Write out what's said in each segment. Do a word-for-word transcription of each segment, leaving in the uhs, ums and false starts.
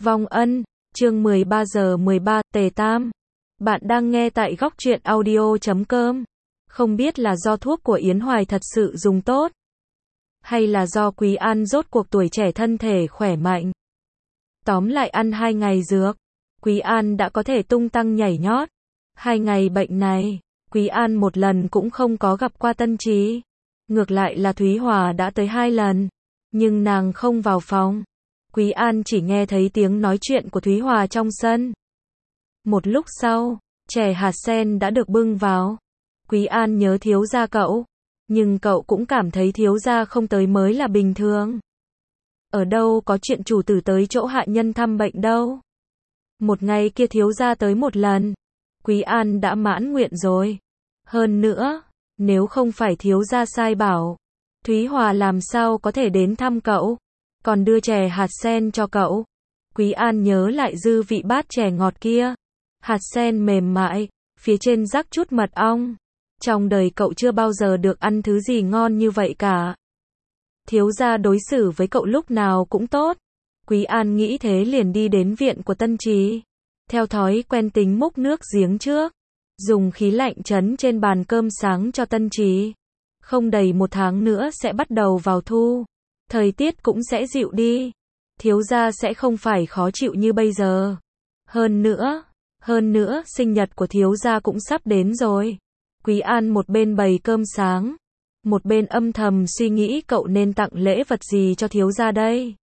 Vong Ân, chương mười ba giờ mười ba, Tề Tam. Bạn đang nghe tại góc truyện audio chấm com. Không biết là do thuốc của Yến Hoài thật sự dùng tốt, hay là do Quý An rốt cuộc tuổi trẻ thân thể khỏe mạnh. Tóm lại ăn hai ngày dược, Quý An đã có thể tung tăng nhảy nhót. Hai ngày bệnh này, Quý An một lần cũng không có gặp qua Tân Trí. Ngược lại là Thúy Hòa đã tới hai lần, nhưng nàng không vào phòng. Quý An chỉ nghe thấy tiếng nói chuyện của Thúy Hòa trong sân. Một lúc sau, chè hạt sen đã được bưng vào. Quý An nhớ thiếu gia cậu, nhưng cậu cũng cảm thấy thiếu gia không tới mới là bình thường. Ở đâu có chuyện chủ tử tới chỗ hạ nhân thăm bệnh đâu. Một ngày kia thiếu gia tới một lần, Quý An đã mãn nguyện rồi. Hơn nữa, nếu không phải thiếu gia sai bảo, Thúy Hòa làm sao có thể đến thăm cậu, còn đưa chè hạt sen cho cậu. Quý An nhớ lại dư vị bát chè ngọt kia. Hạt sen mềm mại, phía trên rắc chút mật ong. Trong đời cậu chưa bao giờ được ăn thứ gì ngon như vậy cả. Thiếu gia đối xử với cậu lúc nào cũng tốt. Quý An nghĩ thế liền đi đến viện của Tân Trí. Theo thói quen tính múc nước giếng trước, dùng khí lạnh trấn trên bàn cơm sáng cho Tân Trí. Không đầy một tháng nữa sẽ bắt đầu vào thu, thời tiết cũng sẽ dịu đi. Thiếu gia sẽ không phải khó chịu như bây giờ. Hơn nữa, hơn nữa sinh nhật của thiếu gia cũng sắp đến rồi. Quý An một bên bày cơm sáng, một bên âm thầm suy nghĩ cậu nên tặng lễ vật gì cho thiếu gia đây.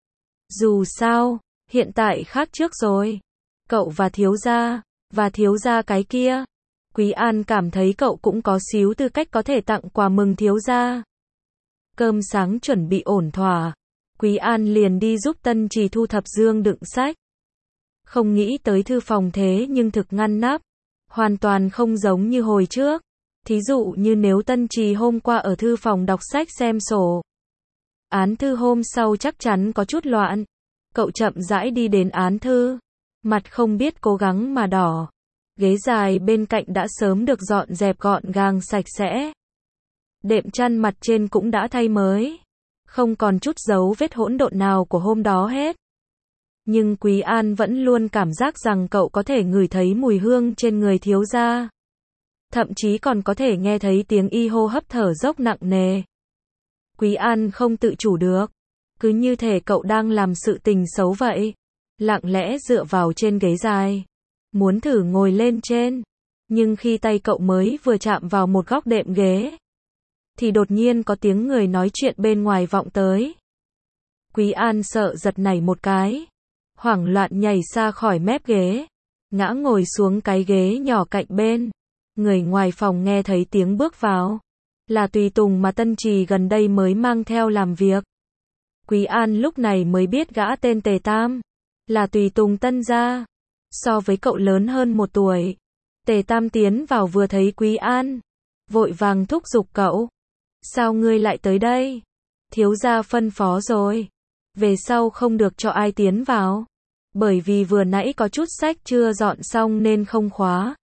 Dù sao, hiện tại khác trước rồi. Cậu và thiếu gia, và thiếu gia cái kia. Quý An cảm thấy cậu cũng có xíu tư cách có thể tặng quà mừng thiếu gia. Cơm sáng chuẩn bị ổn thỏa, Quý An liền đi giúp Tân Trì thu thập dương đựng sách. Không nghĩ tới thư phòng thế nhưng thực ngăn nắp, hoàn toàn không giống như hồi trước. Thí dụ như nếu Tân Trì hôm qua ở thư phòng đọc sách xem sổ, án thư hôm sau chắc chắn có chút loạn. Cậu chậm rãi đi đến án thư, mặt không biết cố gắng mà đỏ. Ghế dài bên cạnh đã sớm được dọn dẹp gọn gàng sạch sẽ. Đệm chăn mặt trên cũng đã thay mới, không còn chút dấu vết hỗn độn nào của hôm đó hết. Nhưng Quý An vẫn luôn cảm giác rằng cậu có thể ngửi thấy mùi hương trên người thiếu gia. Thậm chí còn có thể nghe thấy tiếng y hô hấp thở dốc nặng nề. Quý An không tự chủ được, cứ như thể cậu đang làm sự tình xấu vậy. Lặng lẽ dựa vào trên ghế dài, muốn thử ngồi lên trên. Nhưng khi tay cậu mới vừa chạm vào một góc đệm ghế, thì đột nhiên có tiếng người nói chuyện bên ngoài vọng tới. Quý An sợ giật nảy một cái, hoảng loạn nhảy ra khỏi mép ghế, ngã ngồi xuống cái ghế nhỏ cạnh bên. Người ngoài phòng nghe thấy tiếng bước vào, là tùy tùng mà Tân Trì gần đây mới mang theo làm việc. Quý An lúc này mới biết gã tên Tề Tam là tùy tùng Tân gia, so với cậu lớn hơn một tuổi. Tề Tam tiến vào vừa thấy Quý An, vội vàng thúc giục cậu. Sao ngươi lại tới đây? Thiếu gia phân phó rồi, về sau không được cho ai tiến vào, bởi vì vừa nãy có chút sách chưa dọn xong nên không khóa.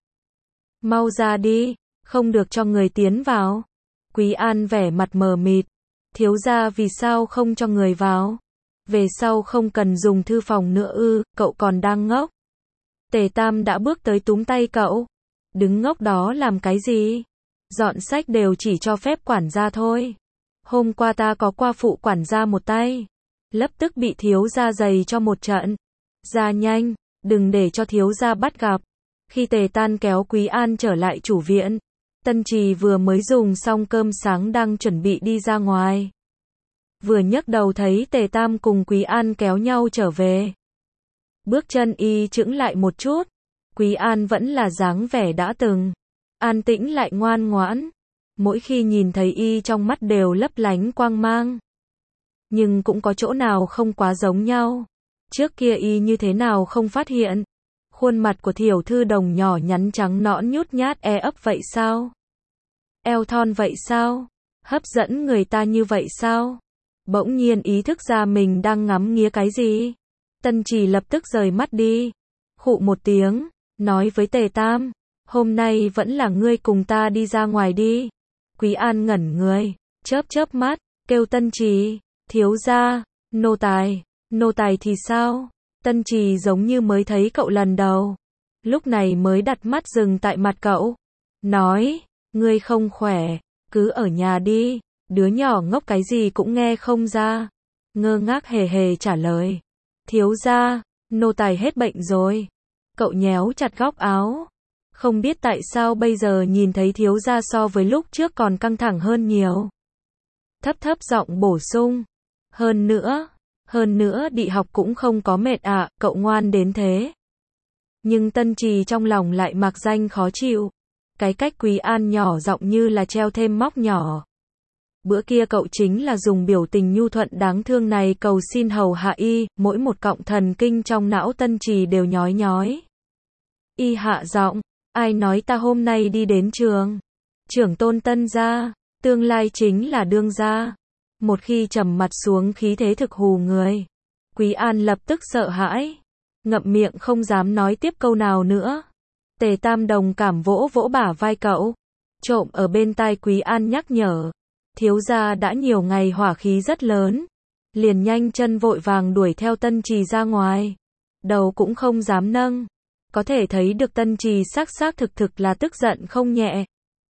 Mau ra đi, không được cho người tiến vào. Quý An vẻ mặt mờ mịt. Thiếu gia vì sao không cho người vào? Về sau không cần dùng thư phòng nữa ư? Cậu còn đang ngốc. Tề Tam đã bước tới túm tay cậu. Đứng ngốc đó làm cái gì? Dọn sách đều chỉ cho phép quản gia thôi. Hôm qua ta có qua phụ quản gia một tay, lập tức bị thiếu gia giày cho một trận. Ra nhanh, đừng để cho thiếu gia bắt gặp. Khi Tề Tan kéo Quý An trở lại chủ viện, Tân Trì vừa mới dùng xong cơm sáng đang chuẩn bị đi ra ngoài. Vừa nhấc đầu thấy Tề Tam cùng Quý An kéo nhau trở về. Bước chân y chững lại một chút. Quý An vẫn là dáng vẻ đã từng, an tĩnh lại ngoan ngoãn. Mỗi khi nhìn thấy y trong mắt đều lấp lánh quang mang. Nhưng cũng có chỗ nào không quá giống nhau. Trước kia y như thế nào không phát hiện. Khuôn mặt của tiểu thư đồng nhỏ nhắn trắng nõn nhút nhát e ấp vậy sao? Eo thon vậy sao? Hấp dẫn người ta như vậy sao? Bỗng nhiên ý thức ra mình đang ngắm nghía cái gì. Tân Trì lập tức rời mắt đi. Khụ một tiếng, nói với Tề Tam. Hôm nay vẫn là ngươi cùng ta đi ra ngoài đi. Quý An ngẩn người, chớp chớp mắt, kêu Tân Trì. Thiếu gia, nô tài, nô tài thì sao? Tân Trì giống như mới thấy cậu lần đầu. Lúc này mới đặt mắt dừng tại mặt cậu. Nói, ngươi không khỏe, cứ ở nhà đi, đứa nhỏ ngốc cái gì cũng nghe không ra. Ngơ ngác hề hề trả lời. Thiếu gia, nô tài hết bệnh rồi. Cậu nhéo chặt góc áo. Không biết tại sao bây giờ nhìn thấy thiếu gia so với lúc trước còn căng thẳng hơn nhiều. Thấp thấp giọng bổ sung. Hơn nữa, hơn nữa đi học cũng không có mệt ạ, à, cậu ngoan đến thế. Nhưng Tân Trì trong lòng lại mạc danh khó chịu. Cái cách Quý An nhỏ giọng như là treo thêm móc nhỏ. Bữa kia cậu chính là dùng biểu tình nhu thuận đáng thương này cầu xin hầu hạ y, mỗi một cọng thần kinh trong não Tân Trì đều nhói nhói. Y hạ giọng, ai nói ta hôm nay đi đến trường? Trưởng tôn Tân gia, tương lai chính là đương gia. Một khi trầm mặt xuống khí thế thực hù người. Quý An lập tức sợ hãi, ngậm miệng không dám nói tiếp câu nào nữa. Tề Tam đồng cảm vỗ vỗ bả vai cậu, trộm ở bên tai Quý An nhắc nhở. Thiếu gia đã nhiều ngày hỏa khí rất lớn. Liền nhanh chân vội vàng đuổi theo Tân Trì ra ngoài. Đầu cũng không dám nâng. Có thể thấy được Tân Trì xác xác thực thực là tức giận không nhẹ.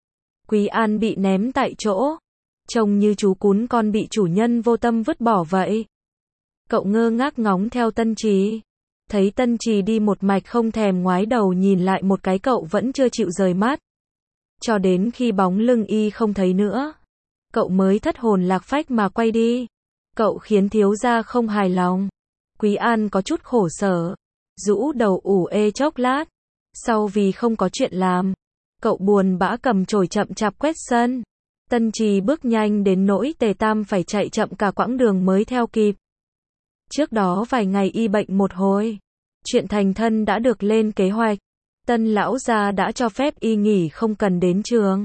Quý An bị ném tại chỗ. Trông như chú cún con bị chủ nhân vô tâm vứt bỏ vậy. Cậu ngơ ngác ngóng theo Tân Trì. Thấy Tân Trì đi một mạch không thèm ngoái đầu nhìn lại một cái cậu vẫn chưa chịu rời mắt. Cho đến khi bóng lưng y không thấy nữa. Cậu mới thất hồn lạc phách mà quay đi. Cậu khiến thiếu gia không hài lòng. Quý An có chút khổ sở. Rũ đầu ủ ê chốc lát. Sau vì không có chuyện làm. Cậu buồn bã cầm chổi chậm chạp quét sân. Tân Trì bước nhanh đến nỗi Tề Tam phải chạy chậm cả quãng đường mới theo kịp. Trước đó vài ngày y bệnh một hồi. Chuyện thành thân đã được lên kế hoạch. Tân lão gia đã cho phép y nghỉ không cần đến trường.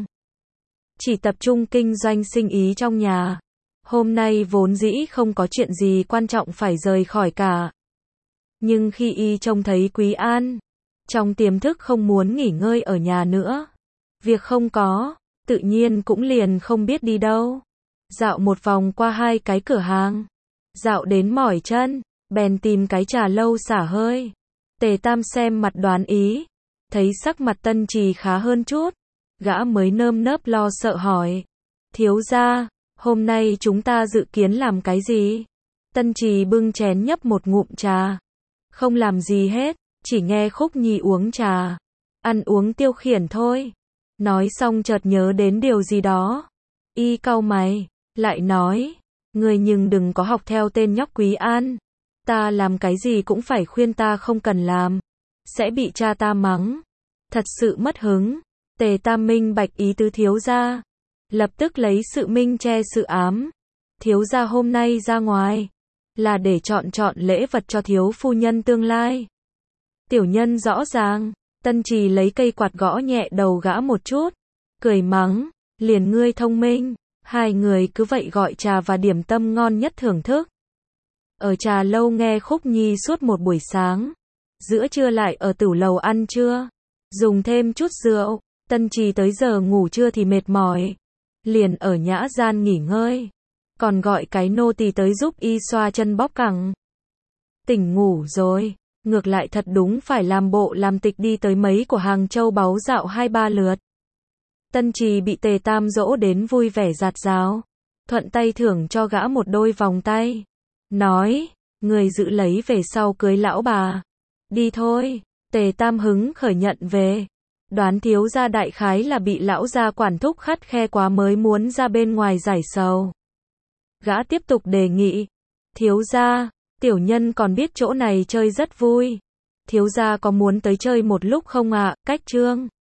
Chỉ tập trung kinh doanh sinh ý trong nhà. Hôm nay vốn dĩ không có chuyện gì quan trọng phải rời khỏi cả. Nhưng khi y trông thấy Quý An, trong tiềm thức không muốn nghỉ ngơi ở nhà nữa. Việc không có, tự nhiên cũng liền không biết đi đâu. Dạo một vòng qua hai cái cửa hàng. Dạo đến mỏi chân, bèn tìm cái trà lâu xả hơi. Tề Tam xem mặt đoán ý. Thấy sắc mặt Tân Trì khá hơn chút. Gã mới nơm nớp lo sợ hỏi. Thiếu gia, hôm nay chúng ta dự kiến làm cái gì? Tân Trì bưng chén nhấp một ngụm trà. Không làm gì hết, chỉ nghe Khúc Nhi uống trà. Ăn uống tiêu khiển thôi. Nói xong chợt nhớ đến điều gì đó. Y cau mày, lại nói. Người nhưng đừng có học theo tên nhóc Quý An. Ta làm cái gì cũng phải khuyên ta không cần làm. Sẽ bị cha ta mắng. Thật sự mất hứng. Tề Tam minh bạch ý tứ thiếu gia. Lập tức lấy sự minh che sự ám. Thiếu gia hôm nay ra ngoài. Là để chọn chọn lễ vật cho thiếu phu nhân tương lai. Tiểu nhân rõ ràng. Tân Trì lấy cây quạt gõ nhẹ đầu gã một chút. Cười mắng. Liền ngươi thông minh. Hai người cứ vậy gọi trà và điểm tâm ngon nhất thưởng thức. Ở trà lâu nghe Khúc Nhi suốt một buổi sáng. Giữa trưa lại ở tửu lầu ăn trưa. Dùng thêm chút rượu. Tân Trì tới giờ ngủ trưa thì mệt mỏi. Liền ở nhã gian nghỉ ngơi. Còn gọi cái nô tỳ tới giúp y xoa chân bóp cẳng. Tỉnh ngủ rồi. Ngược lại thật đúng phải làm bộ làm tịch đi tới mấy của Hàng Châu báu dạo hai ba lượt. Tân Trì bị Tề Tam dỗ đến vui vẻ rạt rào. Thuận tay thưởng cho gã một đôi vòng tay. Nói, người giữ lấy về sau cưới lão bà. Đi thôi. Tề Tam hứng khởi nhận về. Đoán thiếu gia đại khái là bị lão gia quản thúc khắt khe quá mới muốn ra bên ngoài giải sầu. Gã tiếp tục đề nghị. Thiếu gia, tiểu nhân còn biết chỗ này chơi rất vui. Thiếu gia có muốn tới chơi một lúc không ạ? À? Cách trương.